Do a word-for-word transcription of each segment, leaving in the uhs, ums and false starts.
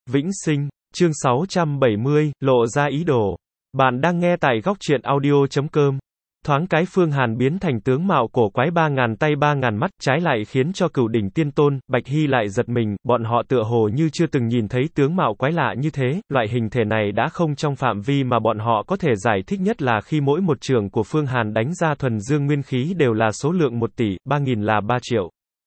Vĩnh sinh, chương sáu trăm bảy mươi, lộ ra ý đồ. Bạn đang nghe tại góc truyện audio chấm com. Thoáng cái Phương Hàn biến thành tướng mạo cổ quái ba ngàn tay ba ngàn mắt, trái lại khiến cho Cửu Đỉnh Tiên Tôn, Bạch Hy lại giật mình, bọn họ tựa hồ như chưa từng nhìn thấy tướng mạo quái lạ như thế, loại hình thể này đã không trong phạm vi mà bọn họ có thể giải thích, nhất là khi mỗi một trường của Phương Hàn đánh ra thuần dương nguyên khí đều là số lượng một tỷ, ba nghìn là ba triệu.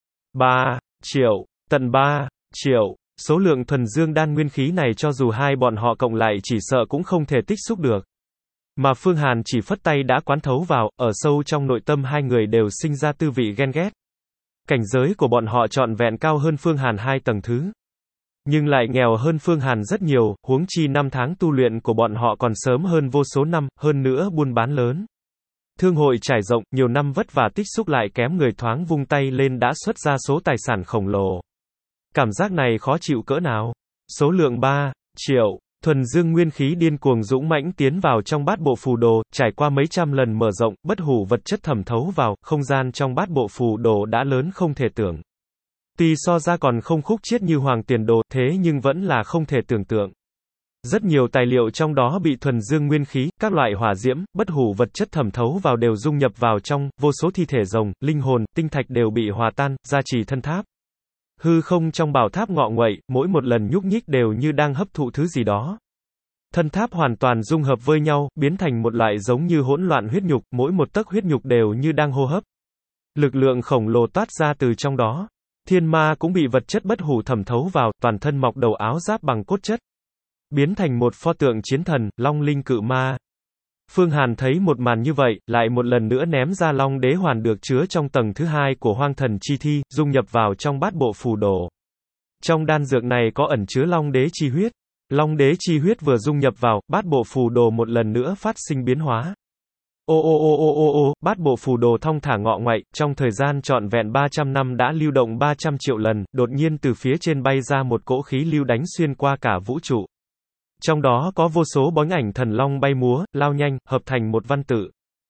ba triệu, tận ba triệu. Số lượng thuần dương đan nguyên khí này cho dù hai bọn họ cộng lại chỉ sợ cũng không thể tích xúc được. Mà Phương Hàn chỉ phất tay đã quán thấu vào, ở sâu trong nội tâm hai người đều sinh ra tư vị ghen ghét. Cảnh giới của bọn họ trọn vẹn cao hơn Phương Hàn hai tầng thứ. Nhưng lại nghèo hơn Phương Hàn rất nhiều, huống chi năm tháng tu luyện của bọn họ còn sớm hơn vô số năm, hơn nữa buôn bán lớn. Thương hội trải rộng, nhiều năm vất vả tích xúc lại kém người thoáng vung tay lên đã xuất ra số tài sản khổng lồ. Cảm giác này khó chịu cỡ nào? Số lượng ba triệu. Thuần dương nguyên khí điên cuồng dũng mãnh tiến vào trong bát bộ phù đồ, trải qua mấy trăm lần mở rộng, bất hủ vật chất thẩm thấu vào, không gian trong bát bộ phù đồ đã lớn không thể tưởng. Tuy so ra còn không khúc chiết như hoàng tiền đồ, thế nhưng vẫn là không thể tưởng tượng. Rất nhiều tài liệu trong đó bị thuần dương nguyên khí, các loại hỏa diễm, bất hủ vật chất thẩm thấu vào đều dung nhập vào trong, vô số thi thể rồng, linh hồn, tinh thạch đều bị hòa tan, gia trì thân tháp. Hư không trong bảo tháp ngọ nguậy, mỗi một lần nhúc nhích đều như đang hấp thụ thứ gì đó. Thân tháp hoàn toàn dung hợp với nhau, biến thành một loại giống như hỗn loạn huyết nhục, mỗi một tấc huyết nhục đều như đang hô hấp. Lực lượng khổng lồ toát ra từ trong đó. Thiên ma cũng bị vật chất bất hủ thẩm thấu vào, toàn thân mọc đầu áo giáp bằng cốt chất. Biến thành một pho tượng chiến thần, long linh cự ma. Phương Hàn thấy một màn như vậy, lại một lần nữa ném ra long đế hoàn được chứa trong tầng thứ hai của hoang thần chi thi, dung nhập vào trong bát bộ phù đồ. Trong đan dược này có ẩn chứa long đế chi huyết. Long đế chi huyết vừa dung nhập vào, bát bộ phù đồ một lần nữa phát sinh biến hóa. Ô ô ô ô ô ô, bát bộ phù đồ thong thả ngọ ngoậy, trong thời gian trọn vẹn ba trăm năm đã lưu động ba trăm triệu lần, đột nhiên từ phía trên bay ra một cỗ khí lưu đánh xuyên qua cả vũ trụ. Trong đó có vô số bóng ảnh thần long bay múa, lao nhanh, hợp thành một văn tự.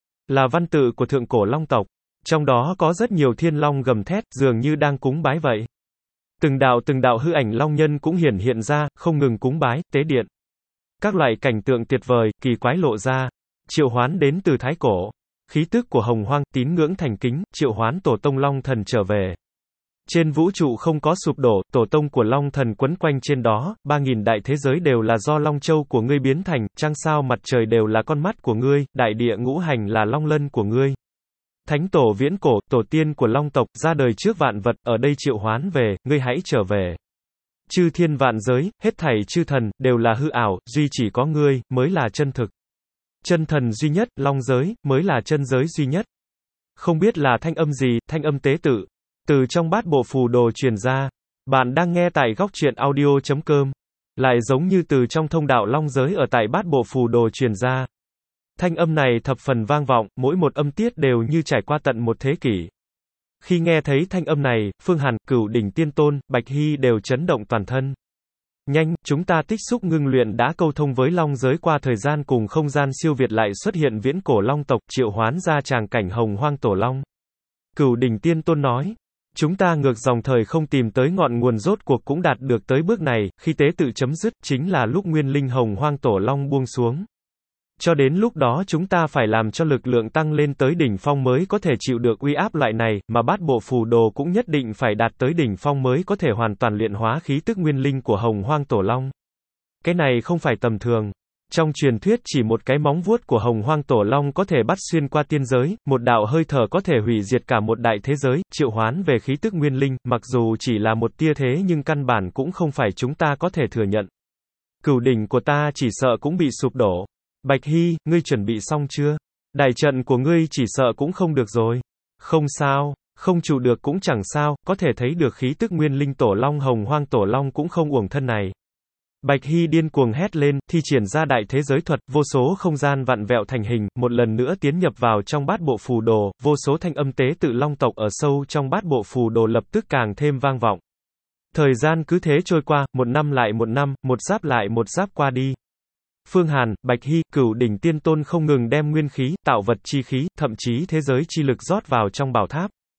Là văn tự của thượng cổ long tộc. Trong đó có rất nhiều thiên long gầm thét, dường như đang cúng bái vậy. Từng đạo từng đạo hư ảnh long nhân cũng hiển hiện ra, không ngừng cúng bái, tế điện. Các loại cảnh tượng tuyệt vời, kỳ quái lộ ra. Triệu hoán đến từ thái cổ. Khí tức của hồng hoang, tín ngưỡng thành kính, triệu hoán tổ tông long thần trở về. Trên vũ trụ không có sụp đổ, tổ tông của long thần quấn quanh trên đó, ba nghìn đại thế giới đều là do long châu của ngươi biến thành, trăng sao mặt trời đều là con mắt của ngươi, đại địa ngũ hành là long lân của ngươi. Thánh tổ viễn cổ, tổ tiên của long tộc, ra đời trước vạn vật, ở đây triệu hoán về, ngươi hãy trở về. Chư thiên vạn giới, hết thảy chư thần, đều là hư ảo, duy chỉ có ngươi, mới là chân thực. Chân thần duy nhất, long giới, mới là chân giới duy nhất. Không biết là thanh âm gì, thanh âm tế tự. Từ trong bát bộ phù đồ truyền ra. Bạn đang nghe tại góc truyện audio chấm com. Lại giống như từ trong thông đạo long giới ở tại bát bộ phù đồ truyền ra. Thanh âm này thập phần vang vọng, mỗi một âm tiết đều như trải qua tận một thế kỷ. Khi nghe thấy thanh âm này, Phương Hàn, Cửu Đỉnh Tiên Tôn, Bạch Hy đều chấn động toàn thân. Nhanh, chúng ta tích xúc ngưng luyện đã câu thông với long giới, qua thời gian cùng không gian siêu việt lại xuất hiện viễn cổ long tộc, triệu hoán ra tràng cảnh hồng hoang tổ long. Cửu Đỉnh Tiên Tôn nói. Chúng ta ngược dòng thời không tìm tới ngọn nguồn, rốt cuộc cũng đạt được tới bước này, khi tế tự chấm dứt, chính là lúc nguyên linh hồng hoang tổ long buông xuống. Cho đến lúc đó chúng ta phải làm cho lực lượng tăng lên tới đỉnh phong mới có thể chịu được uy áp loại này, mà bát bộ phù đồ cũng nhất định phải đạt tới đỉnh phong mới có thể hoàn toàn luyện hóa khí tức nguyên linh của hồng hoang tổ long. Cái này không phải tầm thường. Trong truyền thuyết chỉ một cái móng vuốt của hồng hoang tổ long có thể bắt xuyên qua tiên giới, một đạo hơi thở có thể hủy diệt cả một đại thế giới, triệu hoán về khí tức nguyên linh, mặc dù chỉ là một tia thế nhưng căn bản cũng không phải chúng ta có thể thừa nhận. Cửu đỉnh của ta chỉ sợ cũng bị sụp đổ. Bạch Hy, ngươi chuẩn bị xong chưa? Đại trận của ngươi chỉ sợ cũng không được rồi. Không sao, không trụ được cũng chẳng sao, có thể thấy được khí tức nguyên linh tổ long hồng hoang tổ long cũng không uổng thân này. Bạch Hy điên cuồng hét lên, thi triển ra đại thế giới thuật, vô số không gian vặn vẹo thành hình, một lần nữa tiến nhập vào trong bát bộ phù đồ, vô số thanh âm tế tự long tộc ở sâu trong bát bộ phù đồ lập tức càng thêm vang vọng. Thời gian cứ thế trôi qua, một năm lại một năm, một giáp lại một giáp qua đi. Phương Hàn, Bạch Hy, Cửu Đỉnh Tiên Tôn không ngừng đem nguyên khí, tạo vật chi khí, thậm chí thế giới chi lực rót vào trong bảo tháp.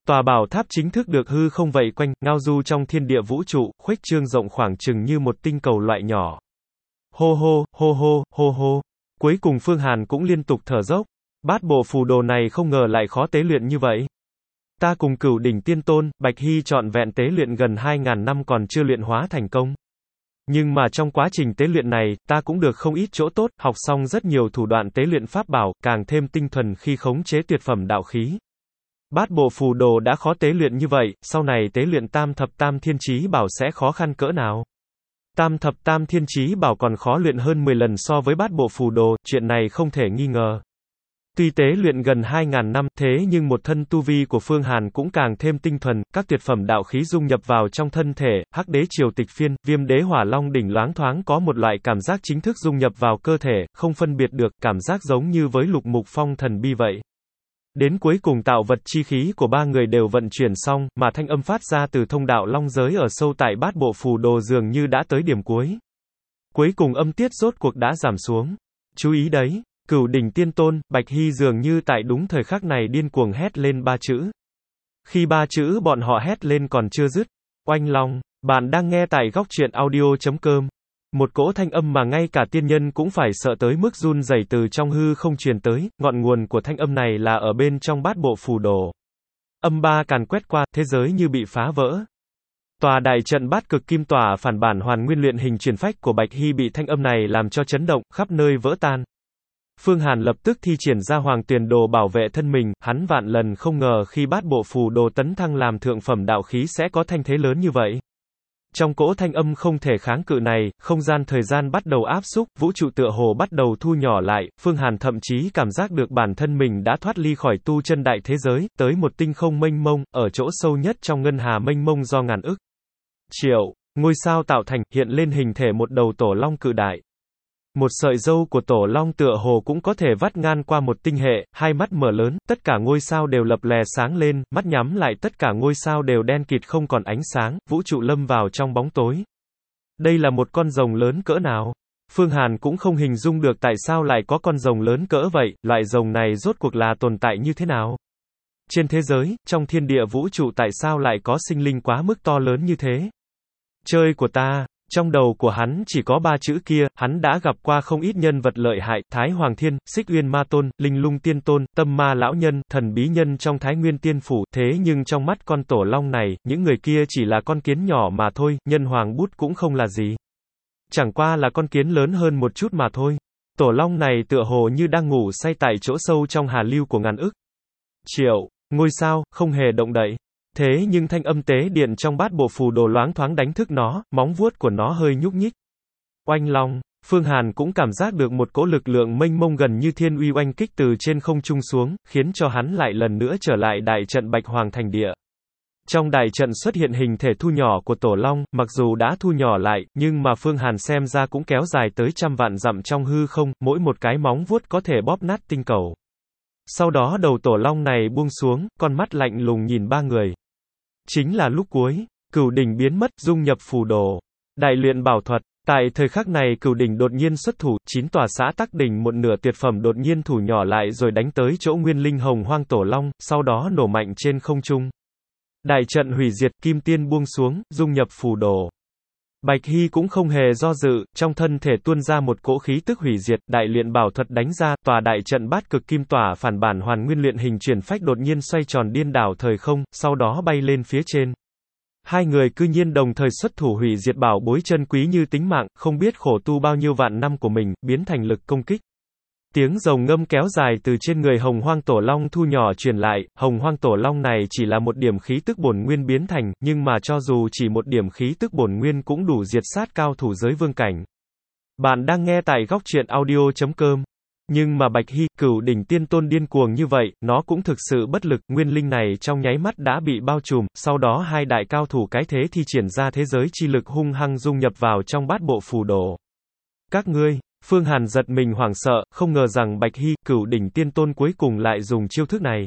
Tòa bảo tháp chính thức được hư không vây quanh, ngao du trong thiên địa vũ trụ, khuếch trương rộng khoảng chừng như một tinh cầu loại nhỏ. Hô hô, hô hô, hô hô. Cuối cùng Phương Hàn cũng liên tục thở dốc. Bát bộ phù đồ này không ngờ lại khó tế luyện như vậy. Ta cùng Cửu Đỉnh Tiên Tôn, Bạch Hy trọn vẹn tế luyện gần hai ngàn năm còn chưa luyện hóa thành công. Nhưng mà trong quá trình tế luyện này, ta cũng được không ít chỗ tốt, học xong rất nhiều thủ đoạn tế luyện pháp bảo, càng thêm tinh thuần khi khống chế tuyệt phẩm đạo khí. Bát bộ phù đồ đã khó tế luyện như vậy, sau này tế luyện tam thập tam thiên chí bảo sẽ khó khăn cỡ nào? Tam thập tam thiên chí bảo còn khó luyện hơn mười lần so với bát bộ phù đồ, chuyện này không thể nghi ngờ. Tuy tế luyện gần hai ngàn năm, thế nhưng một thân tu vi của Phương Hàn cũng càng thêm tinh thuần, các tuyệt phẩm đạo khí dung nhập vào trong thân thể, Hắc Đế Triều Tịch Phiên, Viêm Đế Hỏa Long đỉnh loáng thoáng có một loại cảm giác chính thức dung nhập vào cơ thể, không phân biệt được, cảm giác giống như với Lục Mục Phong Thần Bi vậy. Đến cuối cùng tạo vật chi khí của ba người đều vận chuyển xong, mà thanh âm phát ra từ thông đạo long giới ở sâu tại bát bộ phù đồ dường như đã tới điểm cuối. Cuối cùng âm tiết rốt cuộc đã giảm xuống. Chú ý đấy, Cửu Đỉnh Tiên Tôn, Bạch Hy dường như tại đúng thời khắc này điên cuồng hét lên ba chữ. Khi ba chữ bọn họ hét lên còn chưa dứt, oanh long, bạn đang nghe tại góc truyện audio chấm com. Một cỗ thanh âm mà ngay cả tiên nhân cũng phải sợ tới mức run rẩy từ trong hư không truyền tới, ngọn nguồn của thanh âm này là ở bên trong bát bộ phù đồ. Âm ba càn quét qua, thế giới như bị phá vỡ. Tòa đại trận bát cực kim tỏa phản bản hoàn nguyên luyện hình truyền phách của Bạch Hy bị thanh âm này làm cho chấn động, khắp nơi vỡ tan. Phương Hàn lập tức thi triển ra Hoàng Tuyền Đồ bảo vệ thân mình, hắn vạn lần không ngờ khi bát bộ phù đồ tấn thăng làm thượng phẩm đạo khí sẽ có thanh thế lớn như vậy. Trong cỗ thanh âm không thể kháng cự này, không gian thời gian bắt đầu áp xúc, vũ trụ tựa hồ bắt đầu thu nhỏ lại, Phương Hàn thậm chí cảm giác được bản thân mình đã thoát ly khỏi tu chân đại thế giới, tới một tinh không mênh mông, ở chỗ sâu nhất trong ngân hà mênh mông do ngàn ức triệu ngôi sao tạo thành, hiện lên hình thể một đầu tổ long cự đại. Một sợi râu của tổ long tựa hồ cũng có thể vắt ngang qua một tinh hệ, hai mắt mở lớn, tất cả ngôi sao đều lập lè sáng lên, mắt nhắm lại tất cả ngôi sao đều đen kịt không còn ánh sáng, vũ trụ lâm vào trong bóng tối. Đây là một con rồng lớn cỡ nào? Phương Hàn cũng không hình dung được tại sao lại có con rồng lớn cỡ vậy, loại rồng này rốt cuộc là tồn tại như thế nào? Trên thế giới, trong thiên địa vũ trụ tại sao lại có sinh linh quá mức to lớn như thế? Chơi của ta! Trong đầu của hắn chỉ có ba chữ kia, hắn đã gặp qua không ít nhân vật lợi hại, Thái Hoàng Thiên, Xích Uyên Ma Tôn, Linh Lung Tiên Tôn, Tâm Ma Lão Nhân, Thần Bí Nhân trong Thái Nguyên Tiên Phủ, thế nhưng trong mắt con tổ long này, những người kia chỉ là con kiến nhỏ mà thôi, nhân hoàng bút cũng không là gì. Chẳng qua là con kiến lớn hơn một chút mà thôi. Tổ long này tựa hồ như đang ngủ say tại chỗ sâu trong hà lưu của ngàn ức triệu ngôi sao, không hề động đậy. Thế nhưng thanh âm tế điện trong bát bộ phù đồ loáng thoáng đánh thức nó, móng vuốt của nó hơi nhúc nhích. Oanh long, Phương Hàn cũng cảm giác được một cỗ lực lượng mênh mông gần như thiên uy oanh kích từ trên không trung xuống, khiến cho hắn lại lần nữa trở lại đại trận Bạch Hoàng Thành Địa. Trong đại trận xuất hiện hình thể thu nhỏ của tổ long, mặc dù đã thu nhỏ lại, nhưng mà Phương Hàn xem ra cũng kéo dài tới trăm vạn dặm trong hư không, mỗi một cái móng vuốt có thể bóp nát tinh cầu. Sau đó đầu tổ long này buông xuống, con mắt lạnh lùng nhìn ba người. Chính là lúc cuối, Cửu Đỉnh biến mất, dung nhập phù đồ. Đại luyện bảo thuật. Tại thời khắc này Cửu Đỉnh đột nhiên xuất thủ, chín tòa xã tắc đỉnh một nửa tuyệt phẩm đột nhiên thủ nhỏ lại rồi đánh tới chỗ nguyên linh hồng hoang tổ long, sau đó nổ mạnh trên không trung. Đại trận hủy diệt, kim tiên buông xuống, dung nhập phù đồ. Bạch Hy cũng không hề do dự, trong thân thể tuôn ra một cỗ khí tức hủy diệt, đại luyện bảo thuật đánh ra, tòa đại trận bát cực kim tỏa phản bản hoàn nguyên luyện hình chuyển phách đột nhiên xoay tròn điên đảo thời không, sau đó bay lên phía trên. Hai người cư nhiên đồng thời xuất thủ hủy diệt bảo bối chân quý như tính mạng, không biết khổ tu bao nhiêu vạn năm của mình, biến thành lực công kích. Tiếng rồng ngâm kéo dài từ trên người hồng hoang tổ long thu nhỏ truyền lại, hồng hoang tổ long này chỉ là một điểm khí tức bổn nguyên biến thành, nhưng mà cho dù chỉ một điểm khí tức bổn nguyên cũng đủ diệt sát cao thủ giới vương cảnh. Bạn đang nghe tại góc truyện audio chấm com. Nhưng mà Bạch Hy, Cửu Đỉnh Tiên Tôn điên cuồng như vậy, nó cũng thực sự bất lực, nguyên linh này trong nháy mắt đã bị bao trùm, sau đó hai đại cao thủ cái thế thi triển ra thế giới chi lực hung hăng dung nhập vào trong bát bộ phù đồ. Các ngươi, Phương Hàn giật mình hoảng sợ, không ngờ rằng Bạch Hy, Cửu Đỉnh Tiên Tôn cuối cùng lại dùng chiêu thức này.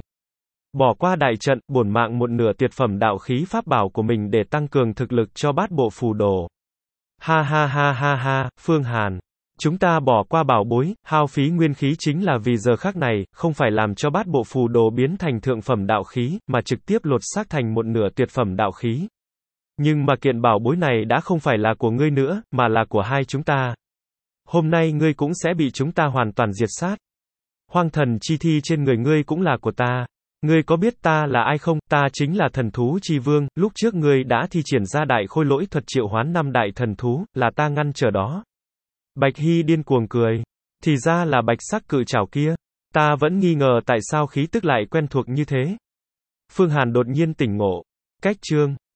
Bỏ qua đại trận, bổn mạng một nửa tuyệt phẩm đạo khí pháp bảo của mình để tăng cường thực lực cho bát bộ phù đồ. Ha ha ha ha ha, Phương Hàn. Chúng ta bỏ qua bảo bối, hao phí nguyên khí chính là vì giờ khắc này, không phải làm cho bát bộ phù đồ biến thành thượng phẩm đạo khí, mà trực tiếp lột xác thành một nửa tuyệt phẩm đạo khí. Nhưng mà kiện bảo bối này đã không phải là của ngươi nữa, mà là của hai chúng ta. Hôm nay ngươi cũng sẽ bị chúng ta hoàn toàn diệt sát. Hoang thần chi thi trên người ngươi cũng là của ta. Ngươi có biết ta là ai không? Ta chính là thần thú chi vương, lúc trước ngươi đã thi triển ra đại khôi lỗi thuật triệu hoán năm đại thần thú, là ta ngăn trở đó. Bạch Hy điên cuồng cười. Thì ra là bạch sắc cự trảo kia. Ta vẫn nghi ngờ tại sao khí tức lại quen thuộc như thế. Phương Hàn đột nhiên tỉnh ngộ. Cách chương